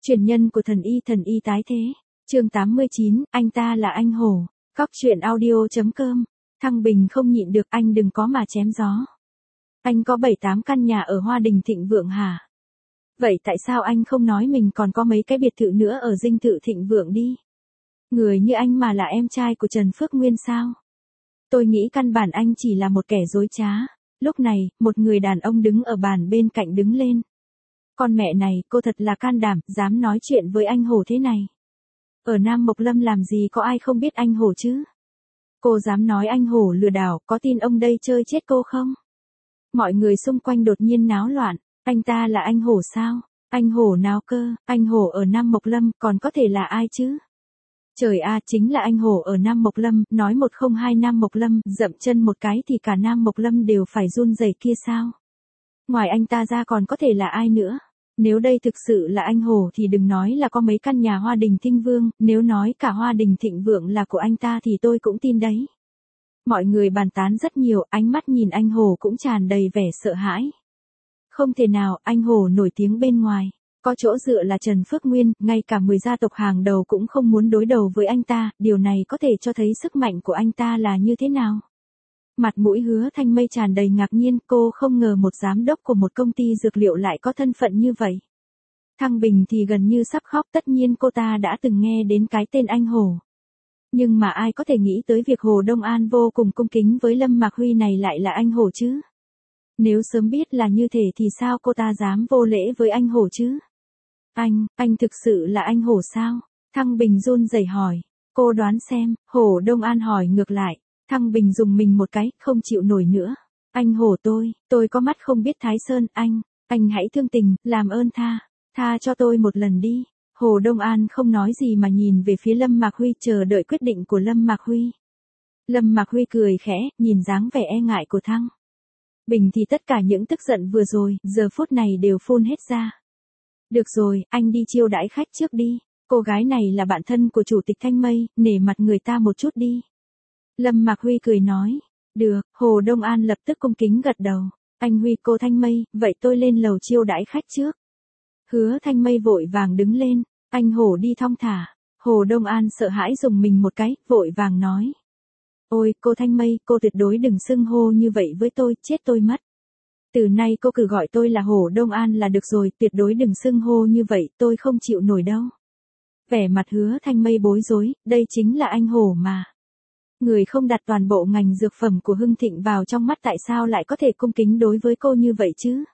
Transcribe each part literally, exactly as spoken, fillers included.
Truyền nhân của thần y thần y tái thế. Chương tám mươi chín, anh ta là anh hổ. Cóc truyện audio.com. Thăng Bình không nhịn được, anh đừng có mà chém gió. Anh có bảy tám căn nhà ở Hoa Đình Thịnh Vượng hả? Vậy tại sao anh không nói mình còn có mấy cái biệt thự nữa ở dinh thự Thịnh Vượng đi? Người như anh mà là em trai của Trần Phước Nguyên sao? Tôi nghĩ căn bản anh chỉ là một kẻ dối trá. Lúc này, một người đàn ông đứng ở bàn bên cạnh đứng lên. Con mẹ này, cô thật là can đảm, dám nói chuyện với anh hổ thế này. Ở Nam Mộc Lâm làm gì có ai không biết anh hổ chứ? Cô dám nói anh hổ lừa đảo, có tin ông đây chơi chết cô không? Mọi người xung quanh đột nhiên náo loạn. Anh ta là anh hổ sao? Anh hổ nào cơ? Anh hổ ở Nam Mộc Lâm, còn có thể là ai chứ? Trời a, chính là anh hổ ở Nam Mộc Lâm, nói một không hai Nam Mộc Lâm, dậm chân một cái thì cả Nam Mộc Lâm đều phải run rẩy kia sao? Ngoài anh ta ra còn có thể là ai nữa? Nếu đây thực sự là anh hổ thì đừng nói là có mấy căn nhà Hoa Đình Thịnh Vương, nếu nói cả Hoa Đình Thịnh Vượng là của anh ta thì tôi cũng tin đấy. Mọi người bàn tán rất nhiều, ánh mắt nhìn anh hổ cũng tràn đầy vẻ sợ hãi. Không thể nào, anh hổ nổi tiếng bên ngoài. Có chỗ dựa là Trần Phước Nguyên, ngay cả mười gia tộc hàng đầu cũng không muốn đối đầu với anh ta, điều này có thể cho thấy sức mạnh của anh ta là như thế nào. Mặt mũi Hứa Thanh Mây tràn đầy ngạc nhiên, cô không ngờ một giám đốc của một công ty dược liệu lại có thân phận như vậy. Thăng Bình thì gần như sắp khóc, tất nhiên cô ta đã từng nghe đến cái tên anh hổ. Nhưng mà ai có thể nghĩ tới việc Hồ Đông An vô cùng cung kính với Lâm Mạc Huy này lại là anh hổ chứ? Nếu sớm biết là như thế thì sao cô ta dám vô lễ với anh hổ chứ? Anh, anh thực sự là anh hổ sao? Thăng Bình run rẩy hỏi. Cô đoán xem, Hồ Đông An hỏi ngược lại. Thăng Bình dùng mình một cái, không chịu nổi nữa. Anh hổ tôi, tôi có mắt không biết Thái Sơn, anh, anh hãy thương tình, làm ơn tha, tha cho tôi một lần đi. Hồ Đông An không nói gì mà nhìn về phía Lâm Mạc Huy chờ đợi quyết định của Lâm Mạc Huy. Lâm Mạc Huy cười khẽ, nhìn dáng vẻ e ngại của Thăng Bình thì tất cả những tức giận vừa rồi, giờ phút này đều phun hết ra. Được rồi, anh đi chiêu đãi khách trước đi. Cô gái này là bạn thân của Chủ tịch Thanh Mây, nể mặt người ta một chút đi. Lâm Mạc Huy cười nói. Được, Hồ Đông An lập tức cung kính gật đầu. Anh Huy, cô Thanh Mây, vậy tôi lên lầu chiêu đãi khách trước. Hứa Thanh Mây vội vàng đứng lên. Anh Hổ đi thong thả. Hồ Đông An sợ hãi dùng mình một cái, vội vàng nói. Ôi, cô Thanh Mây, cô tuyệt đối đừng xưng hô như vậy với tôi, chết tôi mất. Từ nay cô cứ gọi tôi là Hồ Đông An là được rồi, tuyệt đối đừng xưng hô như vậy, tôi không chịu nổi đâu. Vẻ mặt Hứa Thanh Mây bối rối, đây chính là anh hổ mà. Người không đặt toàn bộ ngành dược phẩm của Hưng Thịnh vào trong mắt tại sao lại có thể cung kính đối với cô như vậy chứ?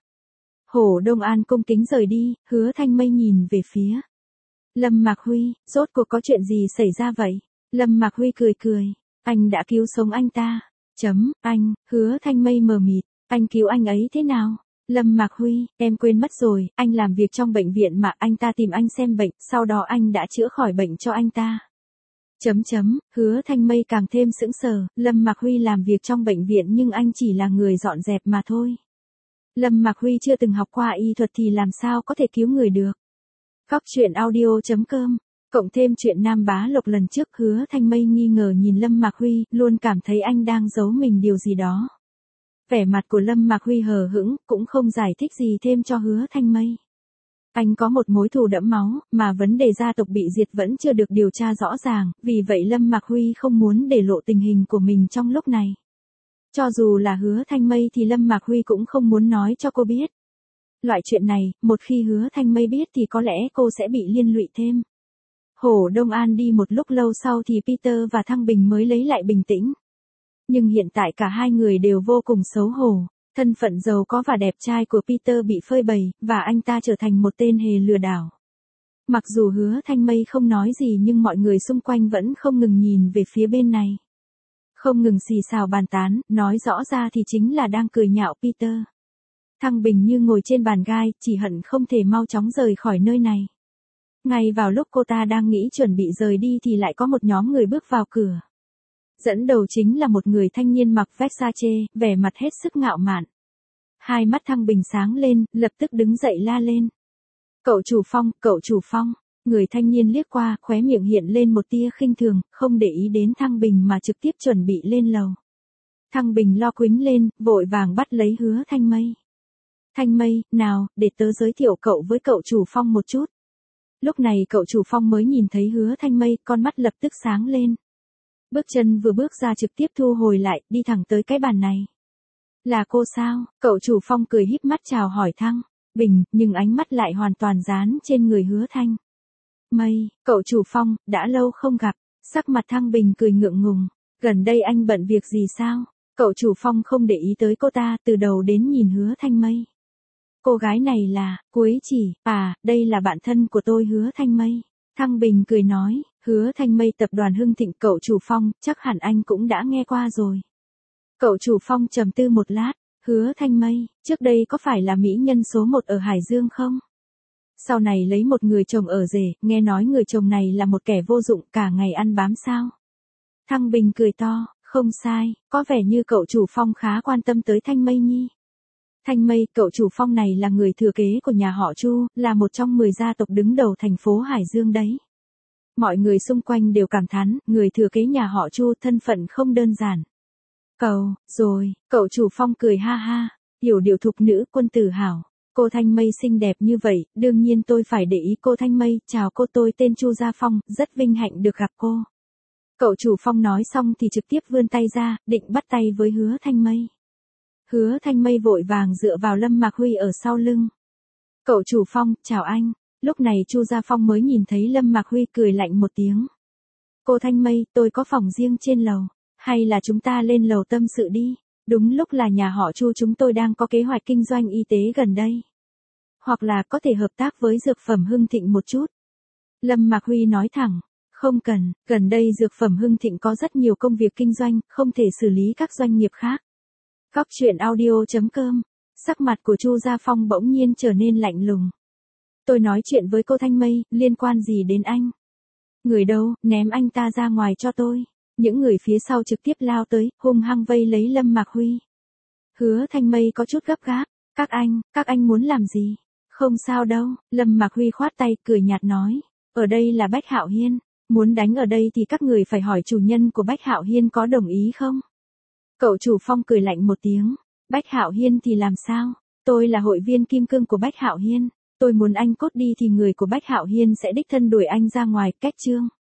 Hồ Đông An cung kính rời đi, Hứa Thanh Mây nhìn về phía Lâm Mạc Huy, rốt cuộc có chuyện gì xảy ra vậy? Lâm Mạc Huy cười cười, anh đã cứu sống anh ta. Chấm, anh, Hứa Thanh Mây mờ mịt, anh cứu anh ấy thế nào? Lâm Mạc Huy, em quên mất rồi, anh làm việc trong bệnh viện mà anh ta tìm anh xem bệnh, sau đó anh đã chữa khỏi bệnh cho anh ta. Chấm chấm, Hứa Thanh Mây càng thêm sững sờ, Lâm Mạc Huy làm việc trong bệnh viện nhưng anh chỉ là người dọn dẹp mà thôi. Lâm Mạc Huy chưa từng học qua y thuật thì làm sao có thể cứu người được. Cóc truyện audio.com. Cộng thêm chuyện Nam Bá Lộc lần trước, Hứa Thanh Mây nghi ngờ nhìn Lâm Mạc Huy, luôn cảm thấy anh đang giấu mình điều gì đó. Vẻ mặt của Lâm Mạc Huy hờ hững, cũng không giải thích gì thêm cho Hứa Thanh Mây. Anh có một mối thù đẫm máu, mà vấn đề gia tộc bị diệt vẫn chưa được điều tra rõ ràng, vì vậy Lâm Mạc Huy không muốn để lộ tình hình của mình trong lúc này. Cho dù là Hứa Thanh Mây thì Lâm Mạc Huy cũng không muốn nói cho cô biết. Loại chuyện này, một khi Hứa Thanh Mây biết thì có lẽ cô sẽ bị liên lụy thêm. Hồ Đông An đi một lúc lâu sau thì Peter và Thăng Bình mới lấy lại bình tĩnh. Nhưng hiện tại cả hai người đều vô cùng xấu hổ. Thân phận giàu có và đẹp trai của Peter bị phơi bày, và anh ta trở thành một tên hề lừa đảo. Mặc dù Hứa Thanh Mây không nói gì nhưng mọi người xung quanh vẫn không ngừng nhìn về phía bên này. Không ngừng xì xào bàn tán, nói rõ ra thì chính là đang cười nhạo Peter. Thăng Bình như ngồi trên bàn gai, chỉ hận không thể mau chóng rời khỏi nơi này. Ngay vào lúc cô ta đang nghĩ chuẩn bị rời đi thì lại có một nhóm người bước vào cửa. Dẫn đầu chính là một người thanh niên mặc Versace, vẻ mặt hết sức ngạo mạn. Hai mắt Thăng Bình sáng lên, lập tức đứng dậy la lên. Cậu chủ Phong, cậu chủ Phong. Người thanh niên liếc qua, khóe miệng hiện lên một tia khinh thường, không để ý đến Thăng Bình mà trực tiếp chuẩn bị lên lầu. Thăng Bình lo quính lên, vội vàng bắt lấy Hứa Thanh Mây. Thanh Mây, nào, để tớ giới thiệu cậu với cậu chủ Phong một chút. Lúc này cậu chủ Phong mới nhìn thấy Hứa Thanh Mây, con mắt lập tức sáng lên. Bước chân vừa bước ra trực tiếp thu hồi lại, đi thẳng tới cái bàn này. Là cô sao? Cậu chủ Phong cười híp mắt chào hỏi Thăng Bình, nhưng ánh mắt lại hoàn toàn dán trên người Hứa Thanh Mây. Cậu chủ Phong, đã lâu không gặp. Sắc mặt Thăng Bình cười ngượng ngùng. Gần đây anh bận việc gì sao? Cậu chủ Phong không để ý tới cô ta, từ đầu đến nhìn Hứa Thanh Mây. Cô gái này là, Quế Chỉ, à, đây là bạn thân của tôi Hứa Thanh Mây. Thăng Bình cười nói, Hứa Thanh Mây tập đoàn Hưng Thịnh, cậu chủ Phong, chắc hẳn anh cũng đã nghe qua rồi. Cậu chủ Phong trầm tư một lát, Hứa Thanh Mây, trước đây có phải là mỹ nhân số một ở Hải Dương không? Sau này lấy một người chồng ở rể, nghe nói người chồng này là một kẻ vô dụng, cả ngày ăn bám sao? Thăng Bình cười to, không sai, có vẻ như cậu chủ Phong khá quan tâm tới Thanh Mây Nhi. Thanh Mây, cậu chủ Phong này là người thừa kế của nhà họ Chu, là một trong mười gia tộc đứng đầu thành phố Hải Dương đấy. Mọi người xung quanh đều cảm thán, người thừa kế nhà họ Chu thân phận không đơn giản. Cầu, rồi, cậu chủ Phong cười ha ha, hiểu điệu thục nữ quân tử hảo. Cô Thanh Mây xinh đẹp như vậy, đương nhiên tôi phải để ý cô Thanh Mây, chào cô, tôi tên Chu Gia Phong, rất vinh hạnh được gặp cô. Cậu chủ Phong nói xong thì trực tiếp vươn tay ra, định bắt tay với Hứa Thanh Mây. Hứa Thanh Mây vội vàng dựa vào Lâm Mạc Huy ở sau lưng. Cậu chủ Phong, chào anh. Lúc này Chu Gia Phong mới nhìn thấy Lâm Mạc Huy, cười lạnh một tiếng. Cô Thanh Mây, tôi có phòng riêng trên lầu, hay là chúng ta lên lầu tâm sự đi. Đúng lúc là nhà họ Chu chúng tôi đang có kế hoạch kinh doanh y tế gần đây. Hoặc là có thể hợp tác với dược phẩm Hưng Thịnh một chút. Lâm Mạc Huy nói thẳng, không cần, gần đây dược phẩm Hưng Thịnh có rất nhiều công việc kinh doanh, không thể xử lý các doanh nghiệp khác. Góc truyện audio chấm com. Sắc mặt của Chu Gia Phong bỗng nhiên trở nên lạnh lùng. Tôi nói chuyện với cô Thanh Mây, liên quan gì đến anh? Người đâu, ném anh ta ra ngoài cho tôi. Những người phía sau trực tiếp lao tới, hung hăng vây lấy Lâm Mạc Huy. Hứa Thanh Mây có chút gấp gáp. Các anh, các anh muốn làm gì? Không sao đâu, Lâm Mạc Huy khoát tay, cười nhạt nói. Ở đây là Bách Hạo Hiên. Muốn đánh ở đây thì các người phải hỏi chủ nhân của Bách Hạo Hiên có đồng ý không? Cậu chủ Phong cười lạnh một tiếng. Bách Hạo Hiên thì làm sao? Tôi là hội viên kim cương của Bách Hạo Hiên. Tôi muốn anh cốt đi thì người của Bách Hạo Hiên sẽ đích thân đuổi anh ra ngoài, cách chương.